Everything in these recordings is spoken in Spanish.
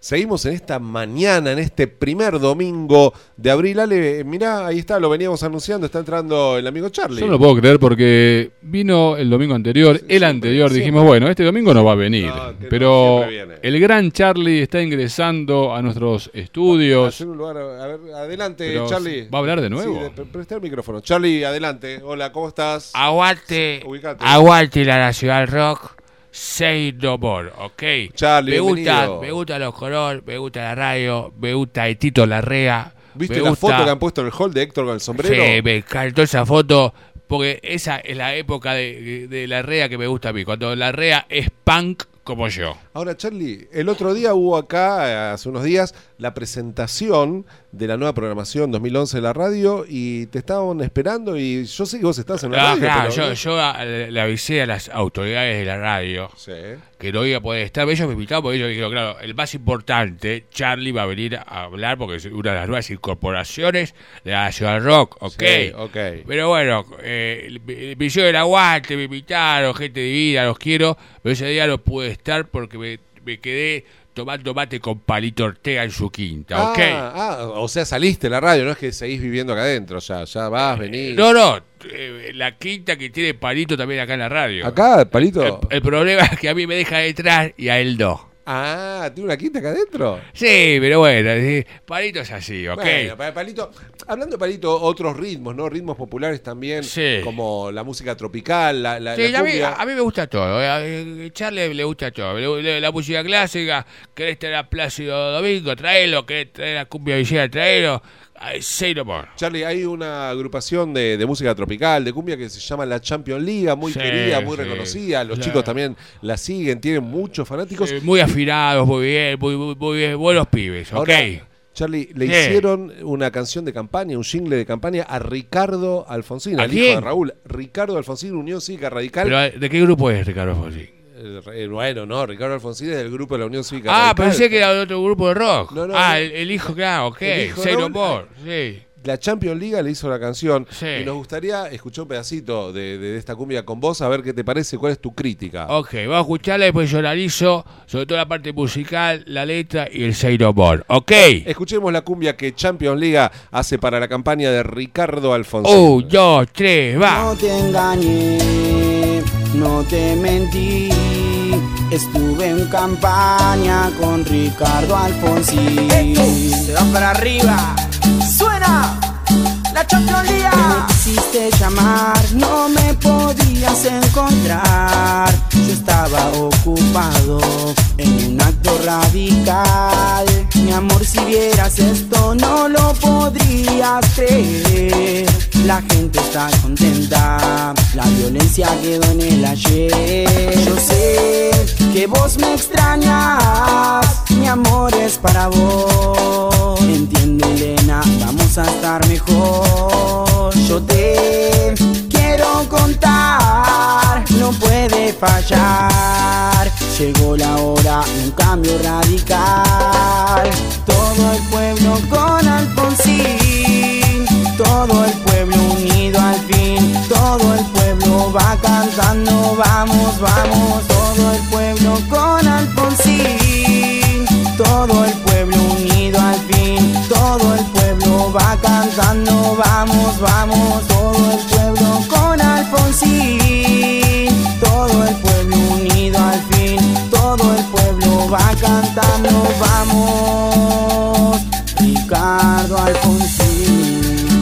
Seguimos en esta mañana, en este primer domingo de abril. Ale, mirá, ahí está, lo veníamos anunciando, está entrando el amigo Charlie. Yo no lo puedo creer porque vino el domingo anterior, dijimos, bueno, este domingo no va a venir. Pero el gran Charlie está ingresando a nuestros estudios. Hacer un lugar, a ver, adelante, pero Charlie. ¿Va a hablar de nuevo? Sí, presta el micrófono. Charlie, adelante. Hola, ¿cómo estás? Aguante la Ciudad del Rock. Say no more, ¿ok? Charlie, me gusta los colores, me gusta la radio, me gusta el Tito Larrea. ¿Viste la foto que han puesto en el hall de Héctor con el sombrero? Sí, me encantó esa foto, porque esa es la época de Larrea que me gusta a mí, cuando Larrea es punk como yo. Ahora, Charlie, el otro día hubo acá, hace unos días, la presentación de la nueva programación 2011 de la radio y te estaban esperando y yo sé que vos estás en la radio. Claro, pero... yo le avisé a las autoridades de la radio que no iba a poder estar. Ellos me invitaron porque ellos dijeron, claro, el más importante, Charlie va a venir a hablar porque es una de las nuevas incorporaciones de la Ciudad del Rock, ¿ok? Sí, okay. Pero bueno, me hicieron el aguante, me invitaron, gente divina, los quiero, pero ese día no pude estar porque me quedé tomando mate con Palito Ortega en su quinta, ¿ok? O sea, saliste de la radio, no es que seguís viviendo acá adentro, ya vas, venís. No, la quinta que tiene Palito también acá en la radio. ¿Acá, Palito? El problema es que a mí me deja detrás y a él no. ¿Tiene una quinta acá adentro? Sí, pero bueno, Palito es así, ¿ok? Bueno, Palito, hablando de Palito, otros ritmos, ¿no? Ritmos populares también, sí, como la música tropical, la cumbia. A mí me gusta todo, Charlie le gusta todo. La música clásica, querés traer a Plácido Domingo, traelo, querés traer a Cumbia Villera, traelo. Say no more. Charlie, hay una agrupación de música tropical, de cumbia, que se llama la Champions League, muy querida, muy reconocida. Los chicos también la siguen, tienen muchos fanáticos. Muy afinados, muy bien, muy bien, buenos pibes, ¿ok? Ahora, Charlie, le hicieron una canción de campaña, un jingle de campaña a Ricardo Alfonsín, al hijo de Raúl. Ricardo Alfonsín, Unión Cívica Radical. ¿Pero de qué grupo es Ricardo Alfonsín? Bueno, no, Ricardo Alfonsín es del grupo de la Unión Cívica Radical. Pensé que era de otro grupo de rock. No, el hijo, claro, ok. Say no more, sí. La Champions League le hizo la canción, sí, y nos gustaría escuchar un pedacito de esta cumbia con vos, a ver qué te parece, cuál es tu crítica. Ok, vamos a escucharla y después yo analizo sobre todo la parte musical, la letra y el Say no more, ok. Escuchemos la cumbia que Champions League hace para la campaña de Ricardo Alfonsín. 1, 2, 3, va. No te engañé, no te mentí, estuve en campaña con Ricardo Alfonsín. Se va para arriba, suena la Champions League. Me quisiste llamar, no me podías encontrar. Yo estaba ocupado en un acto radical. Mi amor, si vieras esto no lo podrías creer. La gente está contenta, la violencia quedó en el ayer. Yo sé que vos me extrañas, mi amor es para vos. Entiende, Elena, vamos a estar mejor. Yo te quiero contar, no puede fallar. Llegó la hora de un cambio radical. Todo el pueblo con Alfonsín, todo el pueblo unido al fin. Todo el pueblo va cantando, vamos, vamos. Todo el pueblo con Alfonsín, todo el pueblo unido al fin. Todo el pueblo va cantando, vamos, vamos. Todo el pueblo con Alfonsín, todo el pueblo unido al fin. Todo el pueblo va cantando, vamos. Ricardo Alfonsín.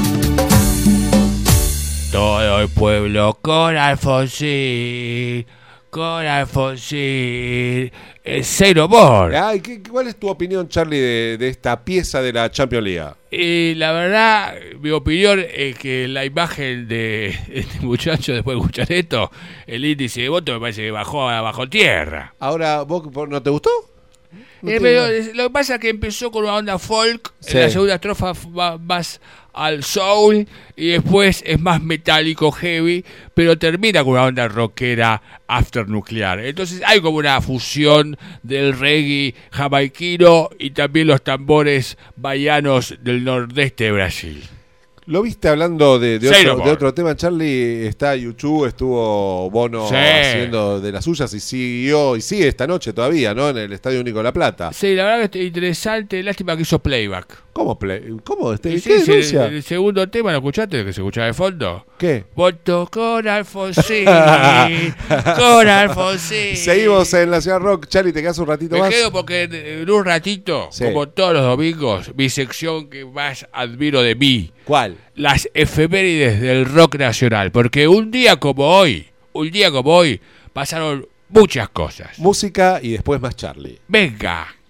Todo el pueblo con Alfonsín, con Alfonsín. Say no more. ¿Cuál es tu opinión, Charlie, de esta pieza de la Champions League? La verdad, mi opinión es que la imagen de este muchacho, después de escuchar esto, el índice de voto me parece que bajó bajo tierra. Ahora, ¿vos no te gustó? Pero lo que pasa es que empezó con una onda folk, en la segunda estrofa va más al soul y después es más metálico, heavy, pero termina con una onda rockera after nuclear. Entonces hay como una fusión del reggae jamaiquino y también los tambores baianos del nordeste de Brasil. ¿Lo viste hablando de otro tema, Charlie? Está YouTube, estuvo Bono haciendo de las suyas y siguió y sigue esta noche todavía, ¿no? En el Estadio Único de La Plata. Sí, la verdad que es interesante. Lástima que hizo playback. ¿Cómo? ¿Cómo? ¿Qué denuncia? El segundo tema, ¿lo escuchaste? ¿El que se escuchaba de fondo? ¿Qué? Voto con Alfonsín. Con Alfonsín. Seguimos en la Ciudad Rock. Charlie, ¿te quedas un ratito más? Me quedo porque en un ratito, como todos los domingos, mi sección que más admiro de mí. ¿Cuál? Las efemérides del rock nacional. Porque un día como hoy, pasaron muchas cosas. Música y después más Charlie. Venga.